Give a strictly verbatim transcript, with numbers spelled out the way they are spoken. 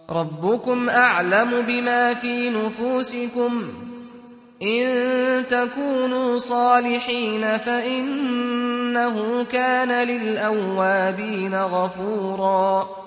ربكم أعلم بما في نفوسكم إن تكونوا صالحين فإنه كان للأوابين غفورا